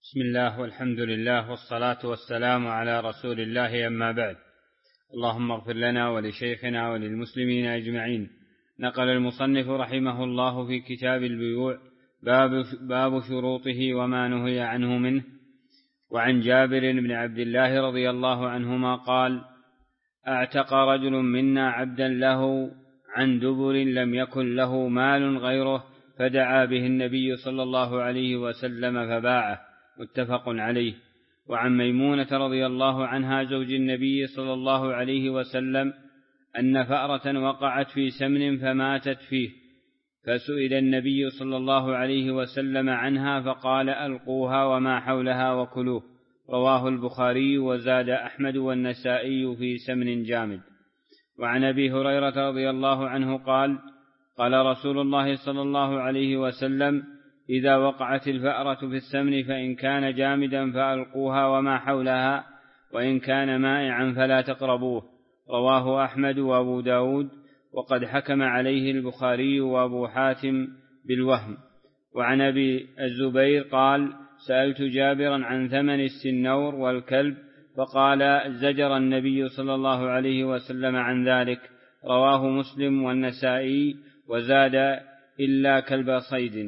بسم الله والحمد لله والصلاة والسلام على رسول الله، أما بعد. اللهم اغفر لنا ولشيخنا وللمسلمين أجمعين. نقل المصنف رحمه الله في كتاب البيوع باب شروطه وما نهي عنه منه. وعن جابر بن عبد الله رضي الله عنهما قال: اعتق رجل منا عبدا له عن دبر لم يكن له مال غيره، فدعا به النبي صلى الله عليه وسلم فباعه، متفق عليه. وعن ميمونة رضي الله عنها زوج النبي صلى الله عليه وسلم أن فأرة وقعت في سمن فماتت فيه، فسئل النبي صلى الله عليه وسلم عنها فقال: ألقوها وما حولها وكلوه. رواه البخاري، وزاد أحمد والنسائي في سمن جامد. وعن أبي هريرة رضي الله عنه قال: قال رسول الله صلى الله عليه وسلم: إذا وقعت الفأرة في السمن فإن كان جامدا فألقوها وما حولها، وإن كان مائعا فلا تقربوه. رواه أحمد وأبو داود، وقد حكم عليه البخاري وأبو حاتم بالوهم. وعن أبي الزبير قال: سألت جابرا عن ثمن السنور والكلب، فقال: زجر النبي صلى الله عليه وسلم عن ذلك. رواه مسلم والنسائي، وزاد: إلا كلب صيد.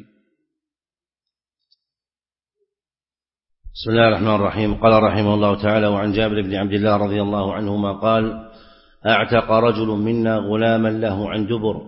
بسم الله الرحمن الرحيم. قال رحمه الله تعالى: وعن جابر بن عبد الله رضي الله عنهما قال: اعتق رجل منا غلاما له عن دبر.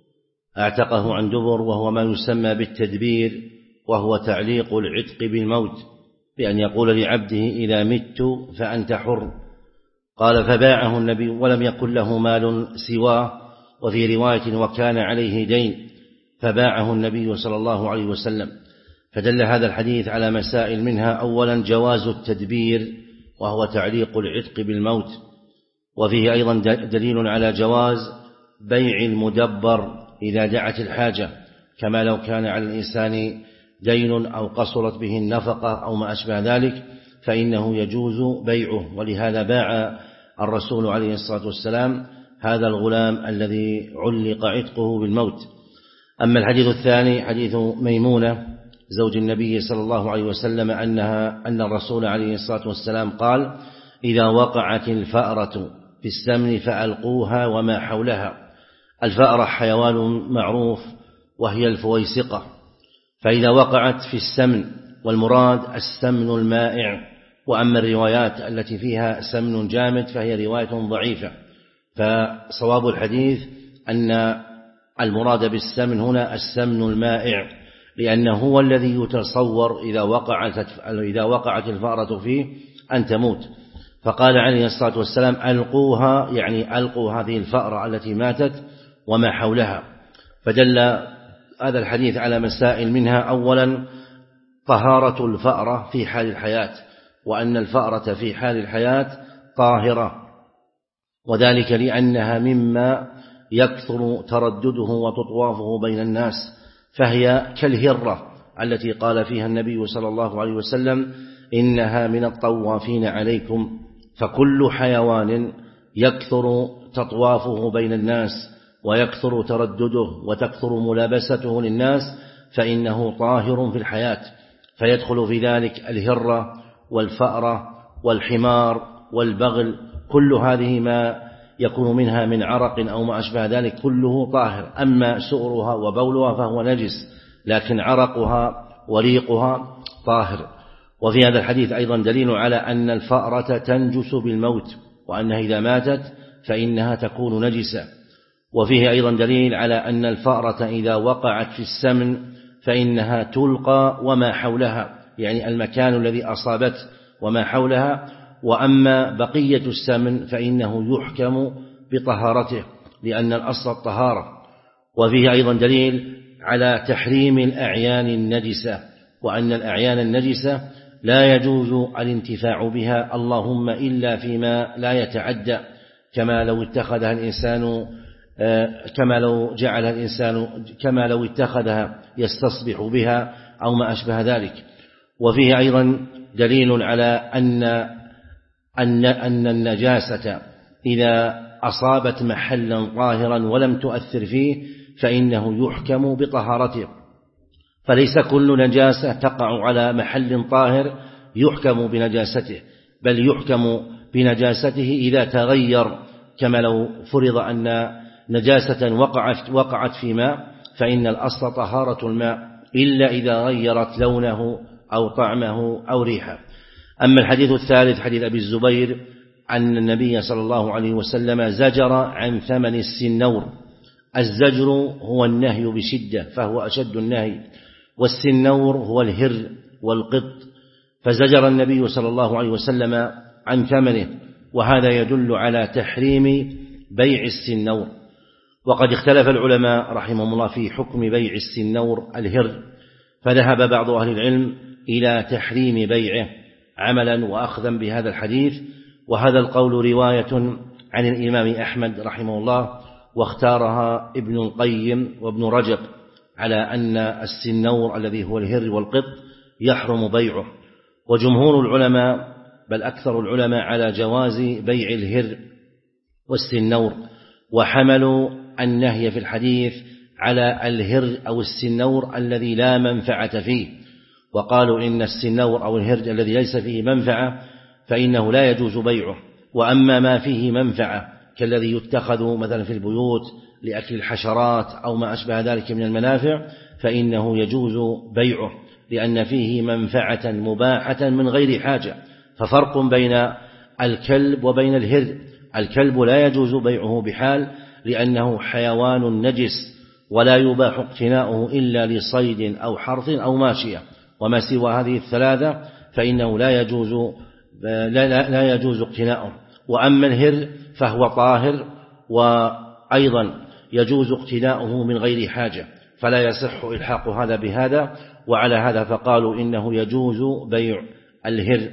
اعتقه عن دبر وهو ما يسمى بالتدبير، وهو تعليق العتق بالموت، بأن يقول لعبده: إذا مت فأنت حر. قال: فباعه النبي ولم يكن له مال سواه، وفي رواية: وكان عليه دين، فباعه النبي صلى الله عليه وسلم. فدل هذا الحديث على مسائل، منها أولا جواز التدبير، وهو تعليق العتق بالموت، وفيه أيضا دليل على جواز بيع المدبر إذا دعت الحاجة، كما لو كان على الإنسان دين أو قصرت به النفقة أو ما أشبه ذلك، فإنه يجوز بيعه. ولهذا باع الرسول عليه الصلاة والسلام هذا الغلام الذي علق عتقه بالموت. أما الحديث الثاني حديث ميمونة زوج النبي صلى الله عليه وسلم أن الرسول عليه الصلاة والسلام قال: إذا وقعت الفأرة في السمن فألقوها وما حولها. الفأرة حيوان معروف، وهي الفويسقة، فإذا وقعت في السمن، والمراد السمن المائع. وأما الروايات التي فيها سمن جامد فهي رواية ضعيفة، فصواب الحديث أن المراد بالسمن هنا السمن المائع، لأنه هو الذي يتصور إذا وقعت الفأرة فيه أن تموت. فقال عليه الصلاة والسلام: ألقوها، يعني ألقوا هذه الفأرة التي ماتت وما حولها. فدل هذا الحديث على مسائل، منها أولا طهارة الفأرة في حال الحياة، وأن الفأرة في حال الحياة طاهرة، وذلك لأنها مما يكثر تردده وتطوافه بين الناس، فهي كالهرة التي قال فيها النبي صلى الله عليه وسلم: إنها من الطوافين عليكم. فكل حيوان يكثر تطوافه بين الناس ويكثر تردده وتكثر ملابسته للناس فإنه طاهر في الحياة، فيدخل في ذلك الهرة والفأرة والحمار والبغل، كل هذه ما يكون منها من عرق أو ما أشبه ذلك كله طاهر. أما سؤرها وبولها فهو نجس، لكن عرقها وريقها طاهر. وفي هذا الحديث أيضا دليل على أن الفأرة تنجس بالموت، وأنها إذا ماتت فإنها تكون نجسة. وفيه أيضا دليل على أن الفأرة إذا وقعت في السمن فإنها تلقى وما حولها، يعني المكان الذي أصابت وما حولها. وأما بقية السمن فإنه يحكم بطهارته، لأن الأصل الطهارة. وفيه أيضا دليل على تحريم الأعيان النجسة، وأن الأعيان النجسة لا يجوز الانتفاع بها، اللهم إلا فيما لا يتعدى، كما لو اتخذها يستصبح بها أو ما أشبه ذلك. وفيه أيضا دليل على أن النجاسة إذا أصابت محلا طاهرا ولم تؤثر فيه فإنه يحكم بطهارته. فليس كل نجاسة تقع على محل طاهر يحكم بنجاسته، بل يحكم بنجاسته إذا تغير، كما لو فرض أن نجاسة وقعت في ماء فإن الأصل طهارة الماء إلا إذا غيرت لونه أو طعمه أو ريحه. أما الحديث الثالث حديث أبي الزبير أن النبي صلى الله عليه وسلم زجر عن ثمن السنور. الزجر هو النهي بشدة فهو أشد النهي، والسنور هو الهر والقط، فزجر النبي صلى الله عليه وسلم عن ثمنه، وهذا يدل على تحريم بيع السنور. وقد اختلف العلماء رحمهم الله في حكم بيع السنور الهر، فذهب بعض أهل العلم إلى تحريم بيعه عملا وأخذا بهذا الحديث، وهذا القول رواية عن الإمام أحمد رحمه الله، واختارها ابن القيم وابن رجب على أن السنور الذي هو الهر والقط يحرم بيعه. وجمهور العلماء بل أكثر العلماء على جواز بيع الهر والسنور، وحملوا النهي في الحديث على الهر أو السنور الذي لا منفعة فيه، وقالوا إن السنور أو الهر الذي ليس فيه منفعة فإنه لا يجوز بيعه. وأما ما فيه منفعة كالذي يتخذ مثلا في البيوت لأكل الحشرات أو ما أشبه ذلك من المنافع فإنه يجوز بيعه، لأن فيه منفعة مباحة من غير حاجة. ففرق بين الكلب وبين الهر. الكلب لا يجوز بيعه بحال لأنه حيوان نجس ولا يباح اقتناؤه إلا لصيد أو حرث أو ماشية، وما سوى هذه الثلاثة فإنه لا يجوز اقتناؤه. وأما الهر فهو طاهر وأيضا يجوز اقتناؤه من غير حاجة، فلا يصح إلحاق هذا بهذا. وعلى هذا فقالوا إنه يجوز بيع الهر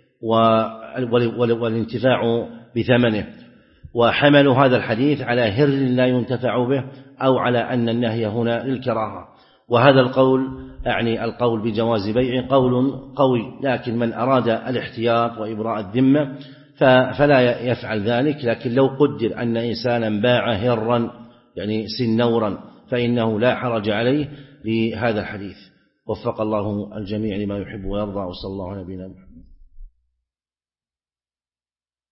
والانتفاع بثمنه، وحملوا هذا الحديث على هر لا ينتفع به أو على أن النهي هنا للكراهة. وهذا القول أعني القول بجواز بيع قول قوي، لكن من أراد الاحتياط وإبراء الذمة فلا يفعل ذلك. لكن لو قدر أن إنسانا باع هرا يعني سنورا فإنه لا حرج عليه لهذا الحديث. وفق الله الجميع لما يحب ويرضى، وصلى الله على نبينا محمد.